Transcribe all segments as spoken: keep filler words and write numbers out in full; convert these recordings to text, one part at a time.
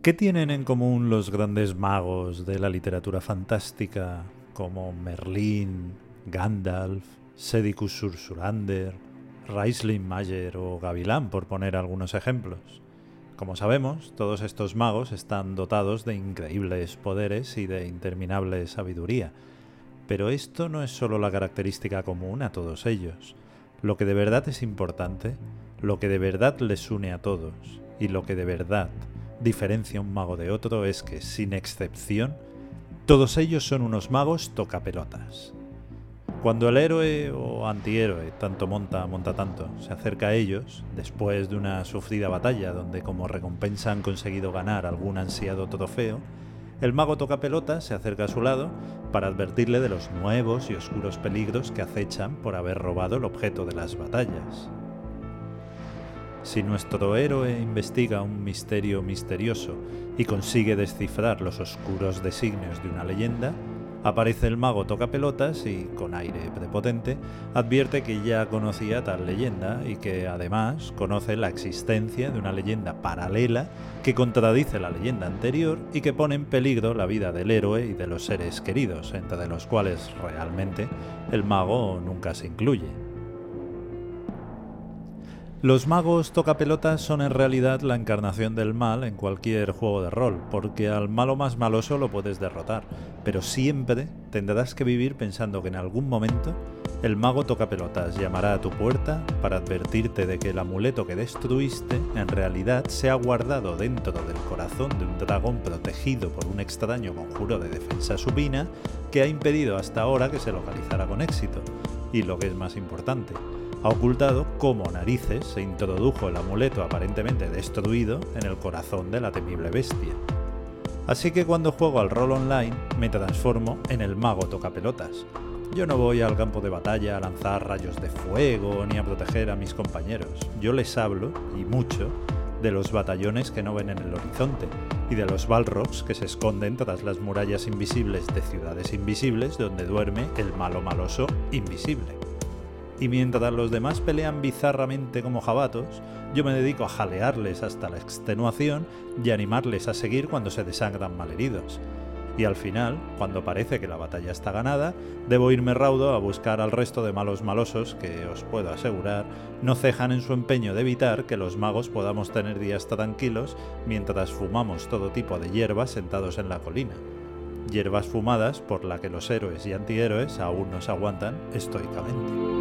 ¿Qué tienen en común los grandes magos de la literatura fantástica como Merlín, Gandalf, Sedicus Sursurander, Raistlin Mayer o Gavilán, por poner algunos ejemplos? Como sabemos, todos estos magos están dotados de increíbles poderes y de interminable sabiduría, pero esto no es solo la característica común a todos ellos. Lo que de verdad es importante, lo que de verdad les une a todos y lo que de verdad diferencia un mago de otro es que, sin excepción, todos ellos son unos magos tocapelotas. Cuando el héroe o antihéroe, tanto monta, monta tanto, se acerca a ellos, después de una sufrida batalla donde como recompensa han conseguido ganar algún ansiado trofeo, el mago tocapelotas se acerca a su lado para advertirle de los nuevos y oscuros peligros que acechan por haber robado el objeto de las batallas. Si nuestro héroe investiga un misterio misterioso y consigue descifrar los oscuros designios de una leyenda, aparece el mago tocapelotas y, con aire prepotente, advierte que ya conocía tal leyenda y que, además, conoce la existencia de una leyenda paralela que contradice la leyenda anterior y que pone en peligro la vida del héroe y de los seres queridos, entre los cuales, realmente, el mago nunca se incluye. Los magos tocapelotas son en realidad la encarnación del mal en cualquier juego de rol, porque al malo más maloso lo puedes derrotar, pero siempre tendrás que vivir pensando que en algún momento el mago tocapelotas llamará a tu puerta para advertirte de que el amuleto que destruiste en realidad se ha guardado dentro del corazón de un dragón protegido por un extraño conjuro de defensa supina que ha impedido hasta ahora que se localizara con éxito, y lo que es más importante, ha ocultado cómo narices se introdujo el amuleto aparentemente destruido en el corazón de la temible bestia. Así que cuando juego al rol online me transformo en el mago tocapelotas. Yo no voy al campo de batalla a lanzar rayos de fuego ni a proteger a mis compañeros. Yo les hablo, y mucho, de los batallones que no ven en el horizonte y de los balrogs que se esconden tras las murallas invisibles de ciudades invisibles donde duerme el malo maloso invisible. Y mientras los demás pelean bizarramente como jabatos, yo me dedico a jalearles hasta la extenuación y animarles a seguir cuando se desangran malheridos. Y al final, cuando parece que la batalla está ganada, debo irme raudo a buscar al resto de malos malosos que, os puedo asegurar, no cejan en su empeño de evitar que los magos podamos tener días tranquilos mientras fumamos todo tipo de hierbas sentados en la colina. Hierbas fumadas por la que los héroes y antihéroes aún nos aguantan estoicamente.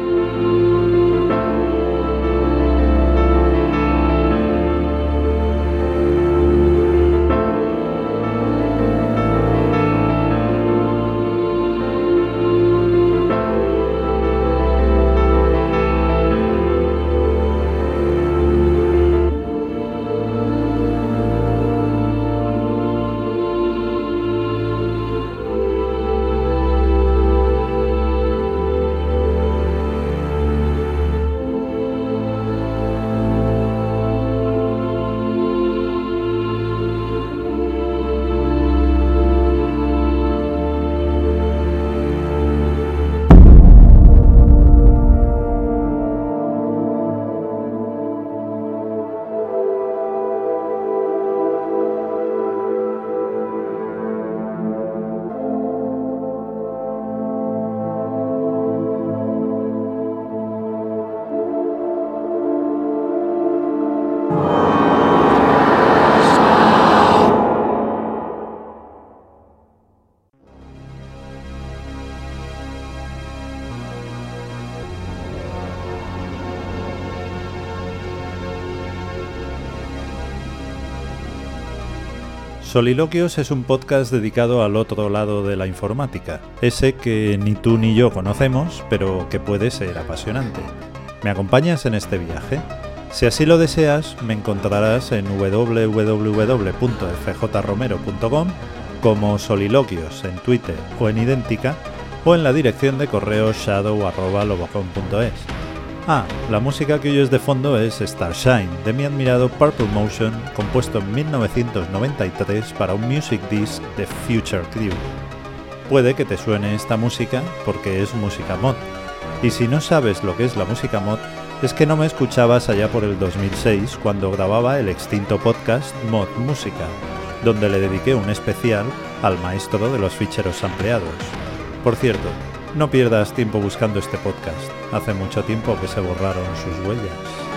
Soliloquios es un podcast dedicado al otro lado de la informática, ese que ni tú ni yo conocemos, pero que puede ser apasionante. ¿Me acompañas en este viaje? Si así lo deseas, me encontrarás en doble u doble u doble u punto f j romero punto com, como Soliloquios en Twitter o en Idéntica, o en la dirección de correo shadow arroba lobocom punto es. Ah, la música que oyes de fondo es Starshine, de mi admirado Purple Motion, compuesto en mil novecientos noventa y tres para un music disc de Future Crew. Puede que te suene esta música porque es música mod, y si no sabes lo que es la música mod, es que no me escuchabas allá por el dos mil seis cuando grababa el extinto podcast Mod Música, donde le dediqué un especial al maestro de los ficheros sampleados. Por cierto, no pierdas tiempo buscando este podcast, hace mucho tiempo que se borraron sus huellas.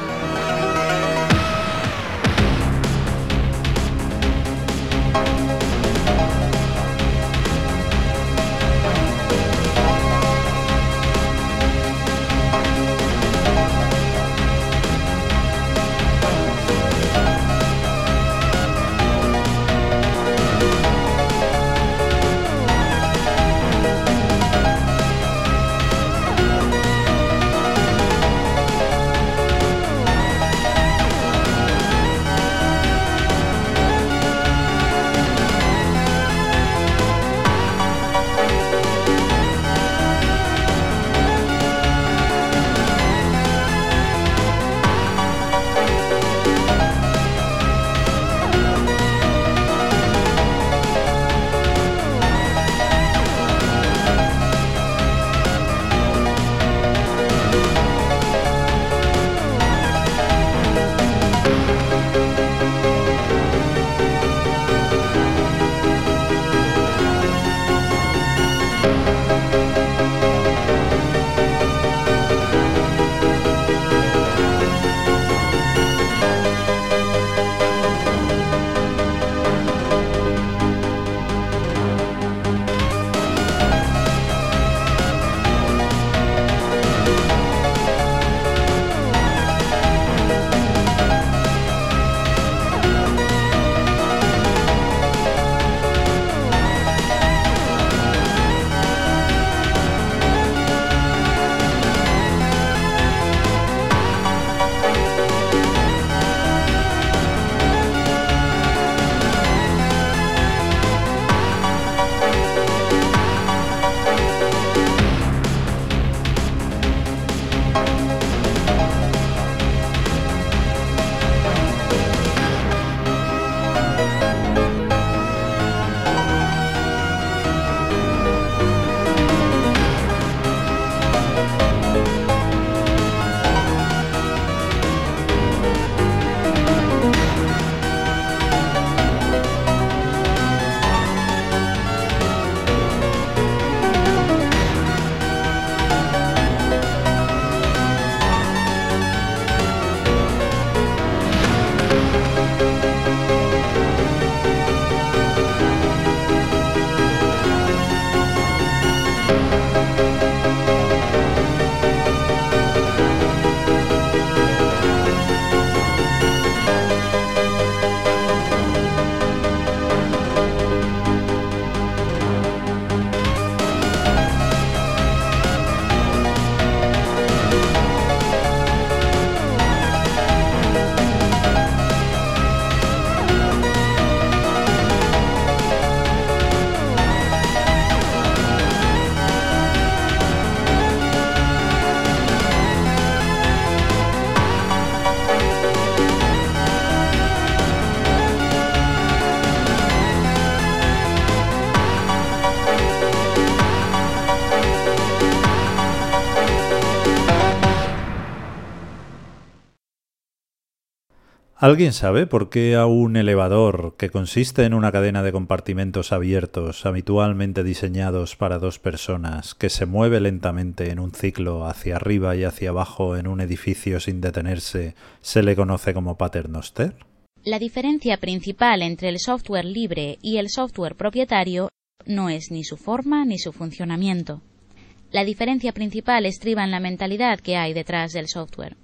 ¿Alguien sabe por qué a un elevador, que consiste en una cadena de compartimentos abiertos habitualmente diseñados para dos personas, que se mueve lentamente en un ciclo hacia arriba y hacia abajo en un edificio sin detenerse, se le conoce como paternoster? La diferencia principal entre el software libre y el software propietario no es ni su forma ni su funcionamiento. La diferencia principal estriba en la mentalidad que hay detrás del software.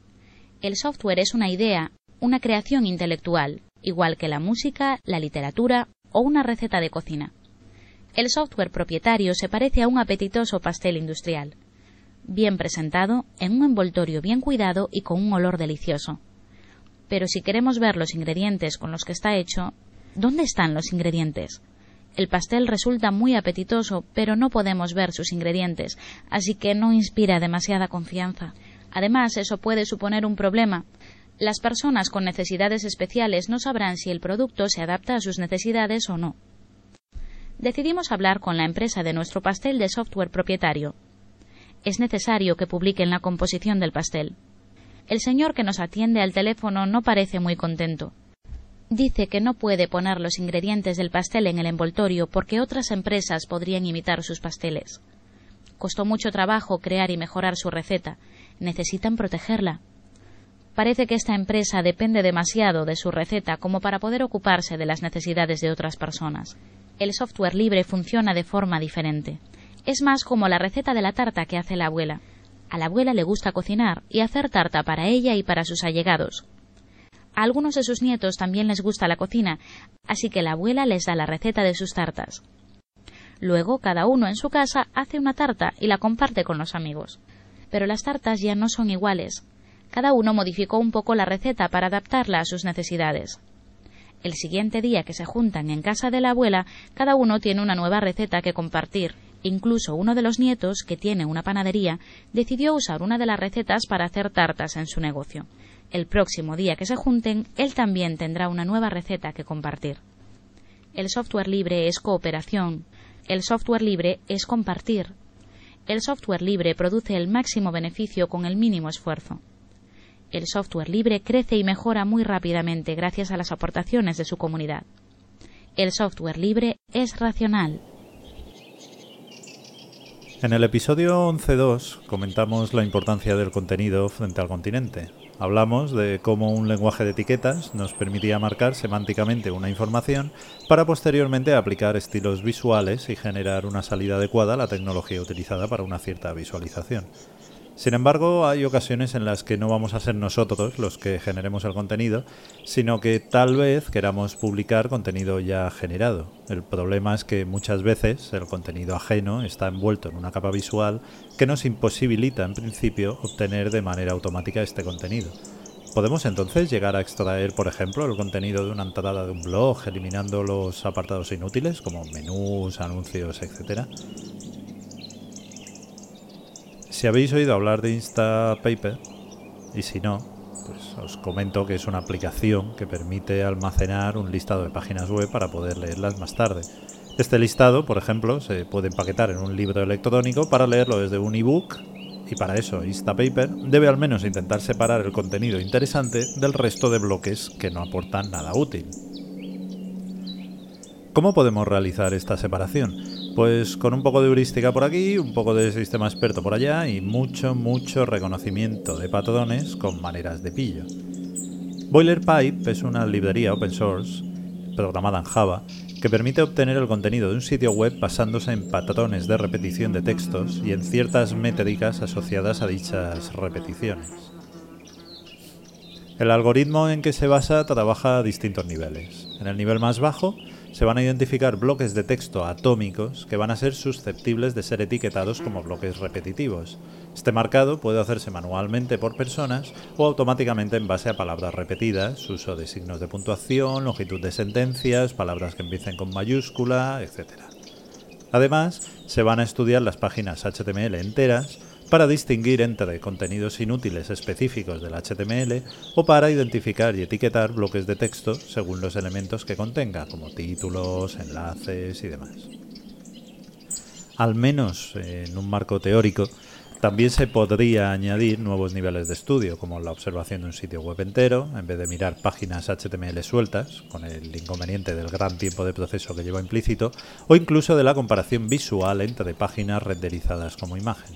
El software es una idea, una creación intelectual, igual que la música, la literatura o una receta de cocina. El software propietario se parece a un apetitoso pastel industrial, bien presentado, en un envoltorio bien cuidado y con un olor delicioso. Pero si queremos ver los ingredientes con los que está hecho, ¿dónde están los ingredientes? El pastel resulta muy apetitoso, pero no podemos ver sus ingredientes, así que no inspira demasiada confianza. Además, eso puede suponer un problema. Las personas con necesidades especiales no sabrán si el producto se adapta a sus necesidades o no. Decidimos hablar con la empresa de nuestro pastel de software propietario. Es necesario que publiquen la composición del pastel. El señor que nos atiende al teléfono no parece muy contento. Dice que no puede poner los ingredientes del pastel en el envoltorio porque otras empresas podrían imitar sus pasteles. Costó mucho trabajo crear y mejorar su receta. Necesitan protegerla. Parece que esta empresa depende demasiado de su receta como para poder ocuparse de las necesidades de otras personas. El software libre funciona de forma diferente. Es más como la receta de la tarta que hace la abuela. A la abuela le gusta cocinar y hacer tarta para ella y para sus allegados. A algunos de sus nietos también les gusta la cocina, así que la abuela les da la receta de sus tartas. Luego, cada uno en su casa hace una tarta y la comparte con los amigos. Pero las tartas ya no son iguales. Cada uno modificó un poco la receta para adaptarla a sus necesidades. El siguiente día que se juntan en casa de la abuela, cada uno tiene una nueva receta que compartir. Incluso uno de los nietos, que tiene una panadería, decidió usar una de las recetas para hacer tartas en su negocio. El próximo día que se junten, él también tendrá una nueva receta que compartir. El software libre es cooperación. El software libre es compartir. El software libre produce el máximo beneficio con el mínimo esfuerzo. El software libre crece y mejora muy rápidamente gracias a las aportaciones de su comunidad. El software libre es racional. En el episodio once punto dos comentamos la importancia del contenido frente al continente. Hablamos de cómo un lenguaje de etiquetas nos permitía marcar semánticamente una información para posteriormente aplicar estilos visuales y generar una salida adecuada a la tecnología utilizada para una cierta visualización. Sin embargo, hay ocasiones en las que no vamos a ser nosotros los que generemos el contenido, sino que tal vez queramos publicar contenido ya generado. El problema es que muchas veces el contenido ajeno está envuelto en una capa visual que nos imposibilita, en principio, obtener de manera automática este contenido. ¿Podemos entonces llegar a extraer, por ejemplo, el contenido de una entrada de un blog, eliminando los apartados inútiles, como menús, anuncios, etcétera? Si habéis oído hablar de Instapaper, y si no, pues os comento que es una aplicación que permite almacenar un listado de páginas web para poder leerlas más tarde. Este listado, por ejemplo, se puede empaquetar en un libro electrónico para leerlo desde un ebook, y para eso Instapaper debe al menos intentar separar el contenido interesante del resto de bloques que no aportan nada útil. ¿Cómo podemos realizar esta separación? Pues con un poco de heurística por aquí, un poco de sistema experto por allá y mucho, mucho reconocimiento de patrones con maneras de pillo. Boilerpipe es una librería open source, programada en Java, que permite obtener el contenido de un sitio web basándose en patrones de repetición de textos y en ciertas métricas asociadas a dichas repeticiones. El algoritmo en que se basa trabaja a distintos niveles. En el nivel más bajo se van a identificar bloques de texto atómicos que van a ser susceptibles de ser etiquetados como bloques repetitivos. Este marcado puede hacerse manualmente por personas o automáticamente en base a palabras repetidas, uso de signos de puntuación, longitud de sentencias, palabras que empiecen con mayúscula, etcétera. Además, se van a estudiar las páginas H T M L enteras para distinguir entre contenidos inútiles específicos del H T M L o para identificar y etiquetar bloques de texto según los elementos que contenga, como títulos, enlaces y demás. Al menos en un marco teórico, también se podría añadir nuevos niveles de estudio, como la observación de un sitio web entero, en vez de mirar páginas H T M L sueltas, con el inconveniente del gran tiempo de proceso que lleva implícito, o incluso de la comparación visual entre páginas renderizadas como imagen.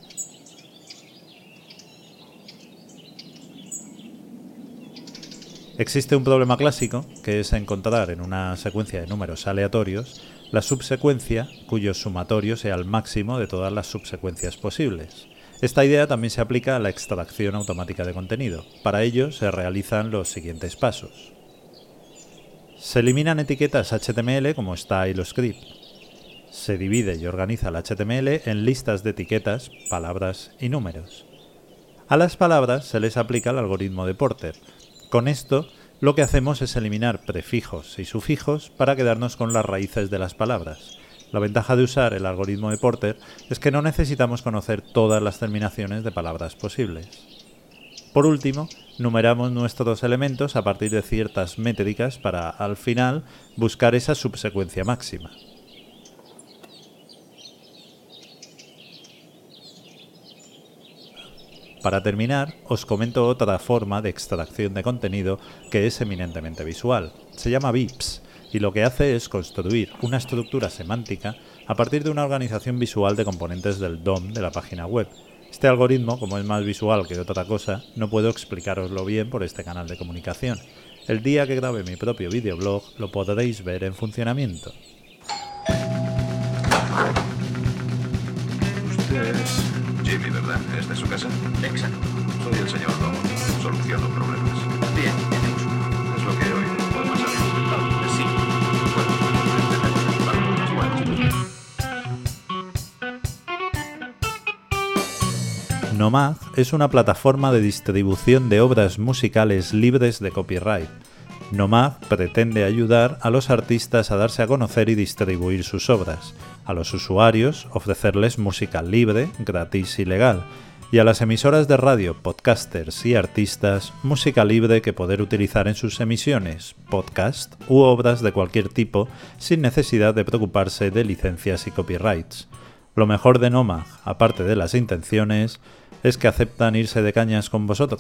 Existe un problema clásico, que es encontrar en una secuencia de números aleatorios la subsecuencia cuyo sumatorio sea el máximo de todas las subsecuencias posibles. Esta idea también se aplica a la extracción automática de contenido. Para ello se realizan los siguientes pasos. Se eliminan etiquetas H T M L como style o script. Se divide y organiza el H T M L en listas de etiquetas, palabras y números. A las palabras se les aplica el algoritmo de Porter. Con esto, lo que hacemos es eliminar prefijos y sufijos para quedarnos con las raíces de las palabras. La ventaja de usar el algoritmo de Porter es que no necesitamos conocer todas las terminaciones de palabras posibles. Por último, numeramos nuestros elementos a partir de ciertas métricas para, al final, buscar esa subsecuencia máxima. Para terminar, os comento otra forma de extracción de contenido que es eminentemente visual. Se llama Vips y lo que hace es construir una estructura semántica a partir de una organización visual de componentes del D O M de la página web. Este algoritmo, como es más visual que otra cosa, no puedo explicároslo bien por este canal de comunicación. El día que grabe mi propio videoblog lo podréis ver en funcionamiento. Usted es Jimmy, ¿verdad? ¿Esta es su casa? Exacto. Soy el señor Lobo. Soluciono problemas. Bien, tenemos uno. Es lo que he oído. ¿Podemos haber intentado? Sí. Bueno, intentemos para unas buenas. Nomad es una plataforma de distribución de obras musicales libres de copyright. Nomad pretende ayudar a los artistas a darse a conocer y distribuir sus obras, a los usuarios ofrecerles música libre, gratis y legal, y a las emisoras de radio, podcasters y artistas música libre que poder utilizar en sus emisiones, podcast u obras de cualquier tipo sin necesidad de preocuparse de licencias y copyrights. Lo mejor de Nomad, aparte de las intenciones, es que aceptan irse de cañas con vosotros.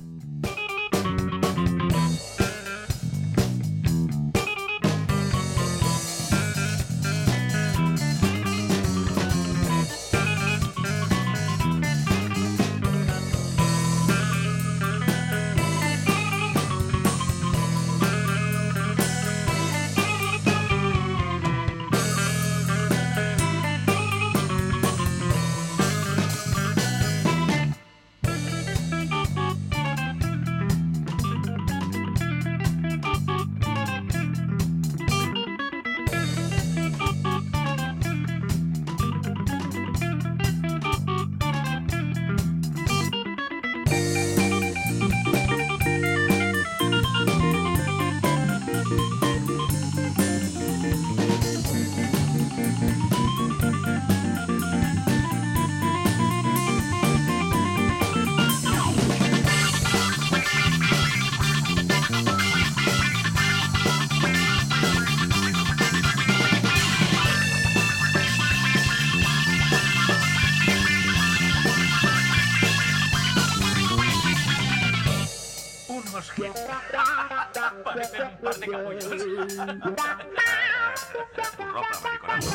Parecen un par de capullos. Ropa, mariconazo.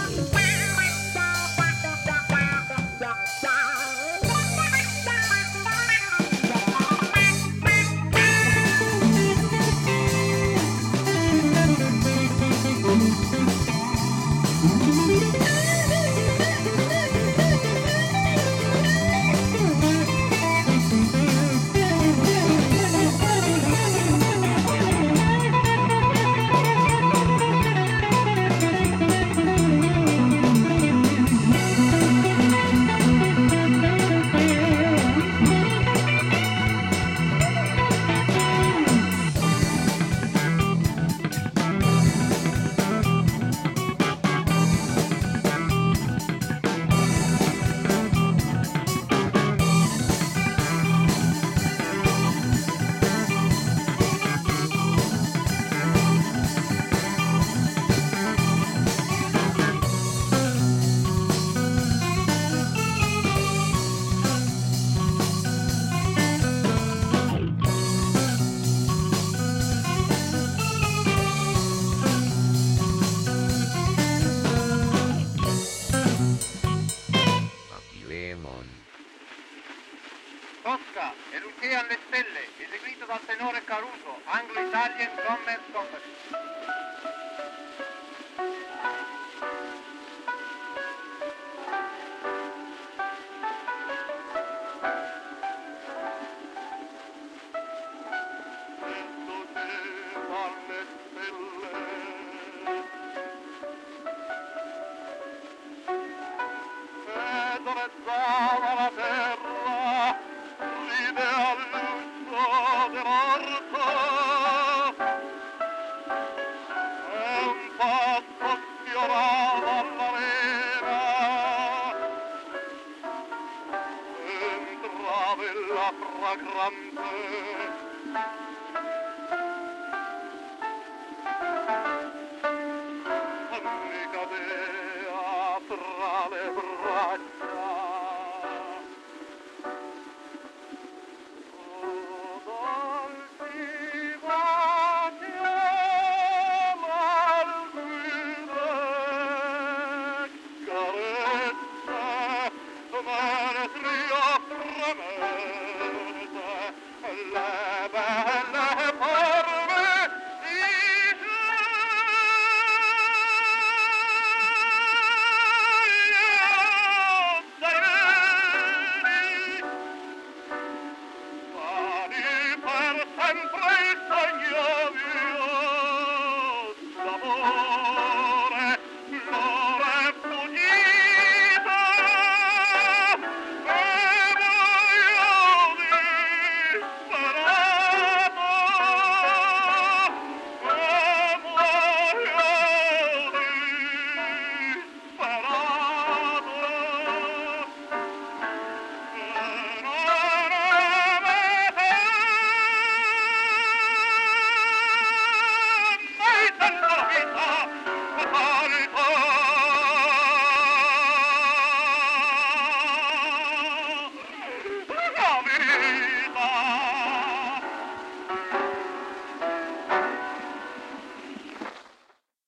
Tosca, Erucea alle stelle, eseguito dal tenore Caruso, Anglo-Italian Commerce Company. La terra ride al lusso dell'orto e un passo sfiorava all'arena, entrava la fragrante mi cadea tra le braccia